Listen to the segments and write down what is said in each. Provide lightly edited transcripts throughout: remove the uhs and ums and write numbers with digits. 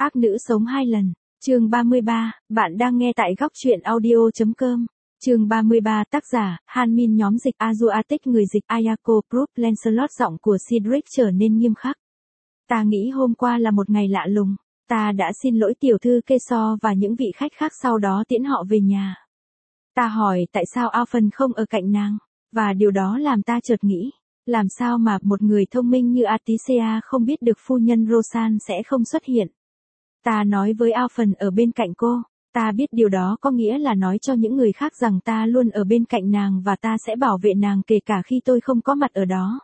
Ác nữ sống 2 lần. Chương 33, bạn đang nghe tại góc truyện audio.com. Chương 33, tác giả, Hanmin. Nhóm dịch Azuatic. Người dịch Ayako. Proof. Lancelot. Giọng của Cedric trở nên nghiêm khắc. Ta nghĩ hôm qua là một ngày lạ lùng. Ta đã xin lỗi tiểu thư Keso và những vị khách khác, sau đó tiễn họ về nhà. Ta hỏi tại sao Alphen không ở cạnh nàng, và điều đó làm ta chợt nghĩ, làm sao mà một người thông minh như Atisea không biết được phu nhân Rosan sẽ không xuất hiện. Ta nói với Alphen ở bên cạnh cô, ta biết điều đó có nghĩa là nói cho những người khác rằng ta luôn ở bên cạnh nàng và ta sẽ bảo vệ nàng kể cả khi tôi không có mặt ở đó.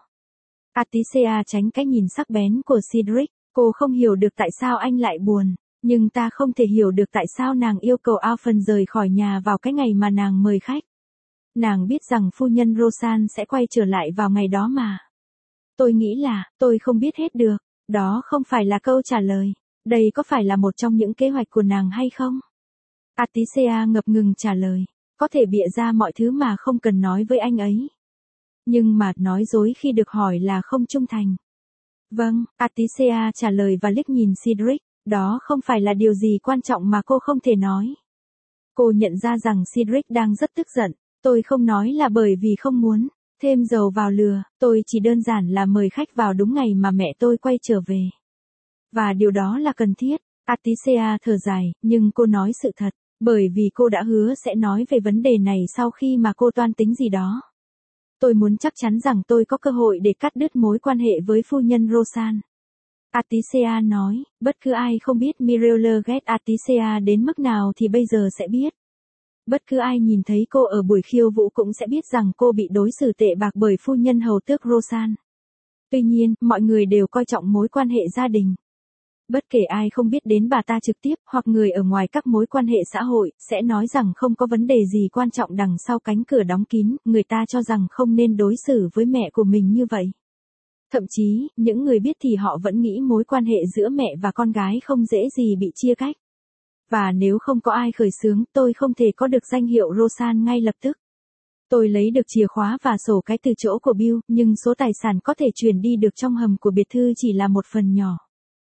Atisea tránh cái nhìn sắc bén của Cedric, cô không hiểu được tại sao anh lại buồn, nhưng ta không thể hiểu được tại sao nàng yêu cầu Alphen rời khỏi nhà vào cái ngày mà nàng mời khách. Nàng biết rằng phu nhân Rosan sẽ quay trở lại vào ngày đó mà. Tôi nghĩ là, tôi không biết hết được, đó không phải là câu trả lời. Đây có phải là một trong những kế hoạch của nàng hay không? Atisea ngập ngừng trả lời, có thể bịa ra mọi thứ mà không cần nói với anh ấy. Nhưng mà nói dối khi được hỏi là không trung thành. Vâng, Atisea trả lời và liếc nhìn Cedric, đó không phải là điều gì quan trọng mà cô không thể nói. Cô nhận ra rằng Cedric đang rất tức giận, tôi không nói là bởi vì không muốn thêm dầu vào lửa, tôi chỉ đơn giản là mời khách vào đúng ngày mà mẹ tôi quay trở về. Và điều đó là cần thiết. Atisea thở dài, nhưng cô nói sự thật, bởi vì cô đã hứa sẽ nói về vấn đề này sau khi mà cô toan tính gì đó. Tôi muốn chắc chắn rằng tôi có cơ hội để cắt đứt mối quan hệ với phu nhân Rosan. Atisea nói, bất cứ ai không biết Mireille ghét Atisea đến mức nào thì bây giờ sẽ biết. Bất cứ ai nhìn thấy cô ở buổi khiêu vũ cũng sẽ biết rằng cô bị đối xử tệ bạc bởi phu nhân hầu tước Rosan. Tuy nhiên, mọi người đều coi trọng mối quan hệ gia đình. Bất kể ai không biết đến bà ta trực tiếp, hoặc người ở ngoài các mối quan hệ xã hội, sẽ nói rằng không có vấn đề gì quan trọng đằng sau cánh cửa đóng kín, người ta cho rằng không nên đối xử với mẹ của mình như vậy. Thậm chí, những người biết thì họ vẫn nghĩ mối quan hệ giữa mẹ và con gái không dễ gì bị chia cách. Và nếu không có ai khởi xướng, tôi không thể có được danh hiệu Rosan ngay lập tức. Tôi lấy được chìa khóa và sổ cái từ chỗ của Bill, nhưng số tài sản có thể chuyển đi được trong hầm của biệt thự chỉ là một phần nhỏ.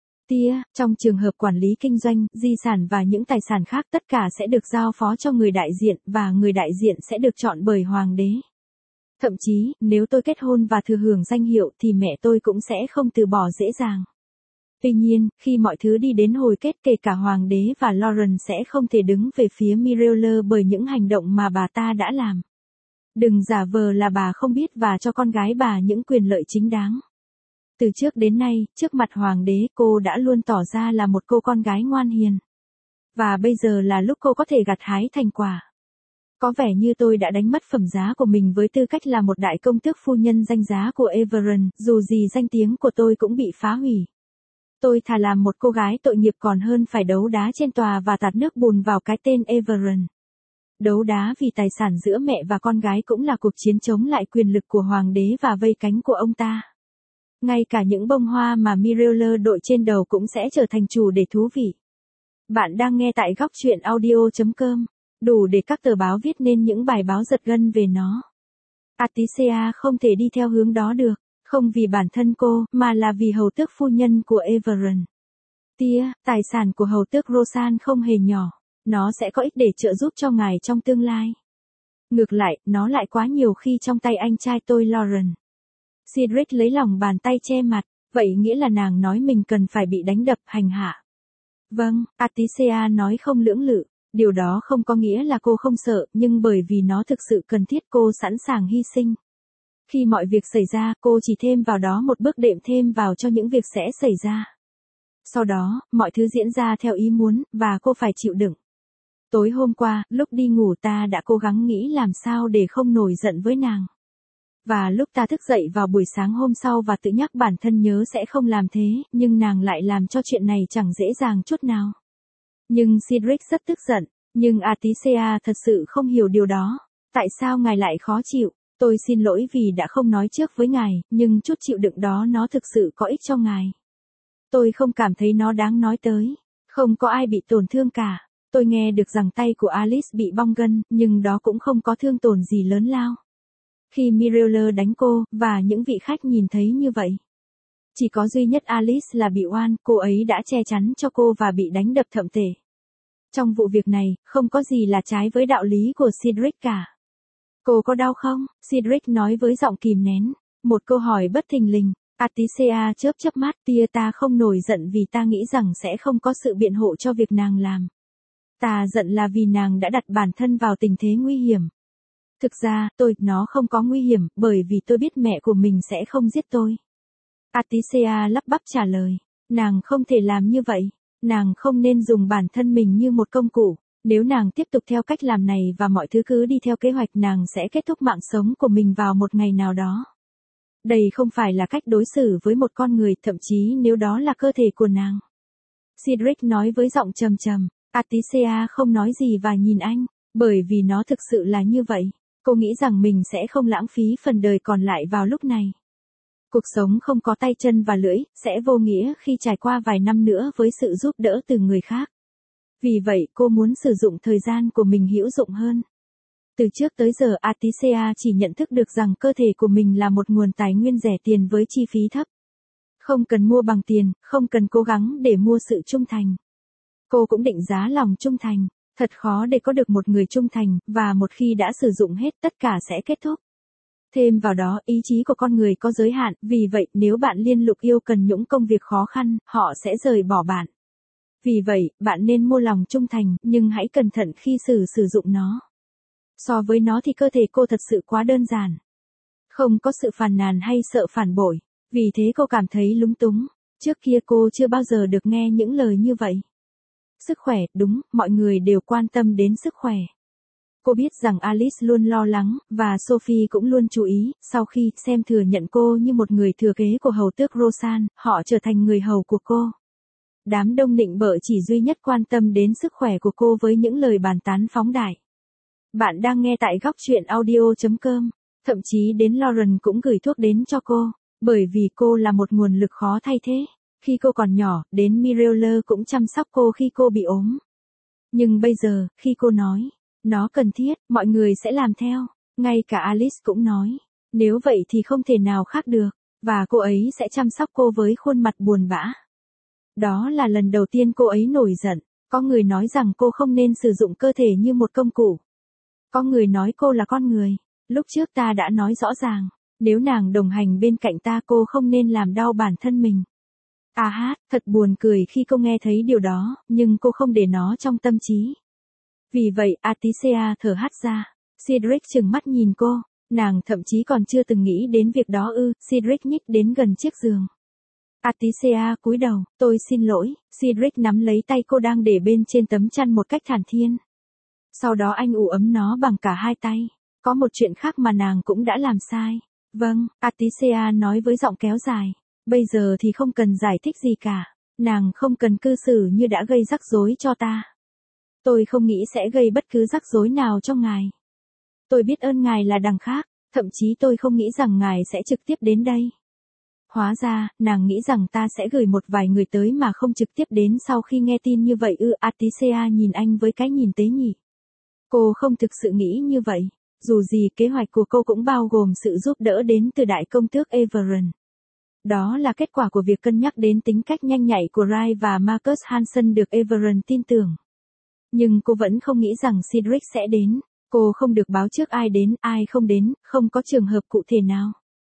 Trong trường hợp quản lý kinh doanh, di sản và những tài sản khác tất cả sẽ được giao phó cho người đại diện, và người đại diện sẽ được chọn bởi hoàng đế. Thậm chí, nếu tôi kết hôn và thừa hưởng danh hiệu thì mẹ tôi cũng sẽ không từ bỏ dễ dàng. Tuy nhiên, khi mọi thứ đi đến hồi kết, kể cả hoàng đế và Lauren sẽ không thể đứng về phía Mireille bởi những hành động mà bà ta đã làm. Đừng giả vờ là bà không biết và cho con gái bà những quyền lợi chính đáng. Từ trước đến nay, trước mặt hoàng đế, cô đã luôn tỏ ra là một cô con gái ngoan hiền. Và bây giờ là lúc cô có thể gặt hái thành quả. Có vẻ như tôi đã đánh mất phẩm giá của mình với tư cách là một đại công tước phu nhân danh giá của Everon, dù gì danh tiếng của tôi cũng bị phá hủy. Tôi thà làm một cô gái tội nghiệp còn hơn phải đấu đá trên tòa và tạt nước bùn vào cái tên Everon. Đấu đá vì tài sản giữa mẹ và con gái cũng là cuộc chiến chống lại quyền lực của hoàng đế và vây cánh của ông ta. Ngay cả những bông hoa mà Mireille đội trên đầu cũng sẽ trở thành chủ đề thú vị. Bạn đang nghe tại góc truyện audio.com, đủ để các tờ báo viết nên những bài báo giật gân về nó. Atisea không thể đi theo hướng đó được, không vì bản thân cô, mà là vì hầu tước phu nhân của Everon. Tài sản của hầu tước Rosan không hề nhỏ, nó sẽ có ích để trợ giúp cho ngài trong tương lai. Ngược lại, nó lại quá nhiều khi trong tay anh trai tôi Lauren. Cedric lấy lòng bàn tay che mặt, vậy nghĩa là nàng nói mình cần phải bị đánh đập, hành hạ. Vâng, Atisea nói không lưỡng lự, điều đó không có nghĩa là cô không sợ, nhưng bởi vì nó thực sự cần thiết cô sẵn sàng hy sinh. Khi mọi việc xảy ra, cô chỉ thêm vào đó một bước đệm thêm vào cho những việc sẽ xảy ra. Sau đó, mọi thứ diễn ra theo ý muốn, và cô phải chịu đựng. Tối hôm qua, lúc đi ngủ ta đã cố gắng nghĩ làm sao để không nổi giận với nàng. Và lúc ta thức dậy vào buổi sáng hôm sau và tự nhắc bản thân nhớ sẽ không làm thế, nhưng nàng lại làm cho chuyện này chẳng dễ dàng chút nào. Nhưng Cedric rất tức giận, nhưng Atisea thật sự không hiểu điều đó. Tại sao ngài lại khó chịu? Tôi xin lỗi vì đã không nói trước với ngài, nhưng chút chịu đựng đó nó thực sự có ích cho ngài. Tôi không cảm thấy nó đáng nói tới. Không có ai bị tổn thương cả. Tôi nghe được rằng tay của Alice bị bong gân, nhưng đó cũng không có thương tổn gì lớn lao. Khi Mireille đánh cô, và những vị khách nhìn thấy như vậy. Chỉ có duy nhất Alice là bị oan, cô ấy đã che chắn cho cô và bị đánh đập thậm tệ. Trong vụ việc này, không có gì là trái với đạo lý của Cedric cả. Cô có đau không? Cedric nói với giọng kìm nén. Một câu hỏi bất thình lình. Patricia chớp chớp mắt, tia ta không nổi giận vì ta nghĩ rằng sẽ không có sự biện hộ cho việc nàng làm. Ta giận là vì nàng đã đặt bản thân vào tình thế nguy hiểm. Thực ra, nó không có nguy hiểm, bởi vì tôi biết mẹ của mình sẽ không giết tôi. Patricia lắp bắp trả lời. Nàng không thể làm như vậy. Nàng không nên dùng bản thân mình như một công cụ. Nếu nàng tiếp tục theo cách làm này và mọi thứ cứ đi theo kế hoạch, nàng sẽ kết thúc mạng sống của mình vào một ngày nào đó. Đây không phải là cách đối xử với một con người, thậm chí nếu đó là cơ thể của nàng. Cedric nói với giọng trầm trầm. Patricia không nói gì và nhìn anh, bởi vì nó thực sự là như vậy. Cô nghĩ rằng mình sẽ không lãng phí phần đời còn lại vào lúc này. Cuộc sống không có tay chân và lưỡi, sẽ vô nghĩa khi trải qua vài năm nữa với sự giúp đỡ từ người khác. Vì vậy cô muốn sử dụng thời gian của mình hữu dụng hơn. Từ trước tới giờ Patricia chỉ nhận thức được rằng cơ thể của mình là một nguồn tài nguyên rẻ tiền với chi phí thấp. Không cần mua bằng tiền, không cần cố gắng để mua sự trung thành. Cô cũng định giá lòng trung thành. Thật khó để có được một người trung thành, và một khi đã sử dụng hết tất cả sẽ kết thúc. Thêm vào đó, ý chí của con người có giới hạn, vì vậy nếu bạn liên tục yêu cần những công việc khó khăn, họ sẽ rời bỏ bạn. Vì vậy, bạn nên mua lòng trung thành, nhưng hãy cẩn thận khi sử dụng nó. So với nó thì cơ thể cô thật sự quá đơn giản. Không có sự phàn nàn hay sợ phản bội. Vì thế cô cảm thấy lúng túng. Trước kia cô chưa bao giờ được nghe những lời như vậy. Sức khỏe, đúng, mọi người đều quan tâm đến sức khỏe. Cô biết rằng Alice luôn lo lắng, và Sophie cũng luôn chú ý, sau khi xem thừa nhận cô như một người thừa kế của hầu tước Rosan, họ trở thành người hầu của cô. Đám đông nịnh bợ chỉ duy nhất quan tâm đến sức khỏe của cô với những lời bàn tán phóng đại. Bạn đang nghe tại góc truyện audio.com. Thậm chí đến Lauren cũng gửi thuốc đến cho cô, bởi vì cô là một nguồn lực khó thay thế. Khi cô còn nhỏ, đến Mirella cũng chăm sóc cô khi cô bị ốm. Nhưng bây giờ, khi cô nói, nó cần thiết, mọi người sẽ làm theo. Ngay cả Alice cũng nói, nếu vậy thì không thể nào khác được, và cô ấy sẽ chăm sóc cô với khuôn mặt buồn bã. Đó là lần đầu tiên cô ấy nổi giận. Có người nói rằng cô không nên sử dụng cơ thể như một công cụ. Có người nói cô là con người. Lúc trước ta đã nói rõ ràng, nếu nàng đồng hành bên cạnh ta cô không nên làm đau bản thân mình. Thật buồn cười khi cô nghe thấy điều đó, nhưng cô không để nó trong tâm trí. Vì vậy, Patricia thở hắt ra. Cedric trừng mắt nhìn cô, nàng thậm chí còn chưa từng nghĩ đến việc đó ư. Cedric nhích đến gần chiếc giường. Patricia cúi đầu, tôi xin lỗi. Cedric nắm lấy tay cô đang để bên trên tấm chăn một cách thản nhiên. Sau đó anh ủ ấm nó bằng cả hai tay. Có một chuyện khác mà nàng cũng đã làm sai. Vâng, Patricia nói với giọng kéo dài. Bây giờ thì không cần giải thích gì cả. Nàng không cần cư xử như đã gây rắc rối cho ta. Tôi không nghĩ sẽ gây bất cứ rắc rối nào cho ngài. Tôi biết ơn ngài là đằng khác, thậm chí tôi không nghĩ rằng ngài sẽ trực tiếp đến đây. Hóa ra, nàng nghĩ rằng ta sẽ gửi một vài người tới mà không trực tiếp đến sau khi nghe tin như vậy ư. Patricia nhìn anh với cái nhìn tế nhị. Cô không thực sự nghĩ như vậy. Dù gì kế hoạch của cô cũng bao gồm sự giúp đỡ đến từ đại công tước Everon. Đó là kết quả của việc cân nhắc đến tính cách nhanh nhạy của Rai và Marcus Hansen được Everon tin tưởng. Nhưng cô vẫn không nghĩ rằng Cedric sẽ đến. Cô không được báo trước ai đến, ai không đến, không có trường hợp cụ thể nào.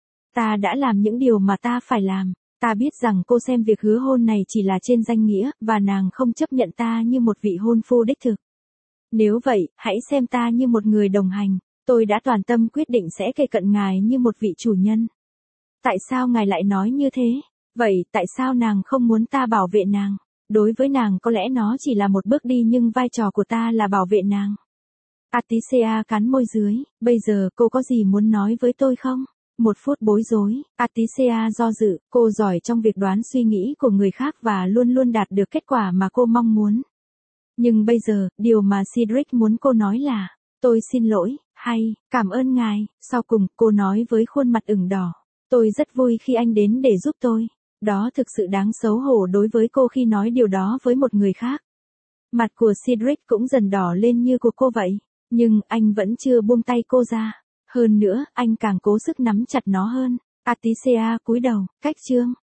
Ta đã làm những điều mà ta phải làm. Ta biết rằng cô xem việc hứa hôn này chỉ là trên danh nghĩa, và nàng không chấp nhận ta như một vị hôn phu đích thực. Nếu vậy, hãy xem ta như một người đồng hành. Tôi đã toàn tâm quyết định sẽ kề cận ngài như một vị chủ nhân. Tại sao ngài lại nói như thế? Vậy, tại sao nàng không muốn ta bảo vệ nàng? Đối với nàng có lẽ nó chỉ là một bước đi nhưng vai trò của ta là bảo vệ nàng. Patricia cắn môi dưới, bây giờ cô có gì muốn nói với tôi không? Một phút bối rối, Patricia do dự, cô giỏi trong việc đoán suy nghĩ của người khác và luôn luôn đạt được kết quả mà cô mong muốn. Nhưng bây giờ, điều mà Cedric muốn cô nói là, tôi xin lỗi, hay, cảm ơn ngài. Sau cùng, cô nói với khuôn mặt ửng đỏ, tôi rất vui khi anh đến để giúp tôi. Đó thực sự đáng xấu hổ đối với cô khi nói điều đó với một người khác. Mặt của Cedric cũng dần đỏ lên như của cô vậy, nhưng anh vẫn chưa buông tay cô ra. Hơn nữa, anh càng cố sức nắm chặt nó hơn. Patricia cúi đầu, cách chương.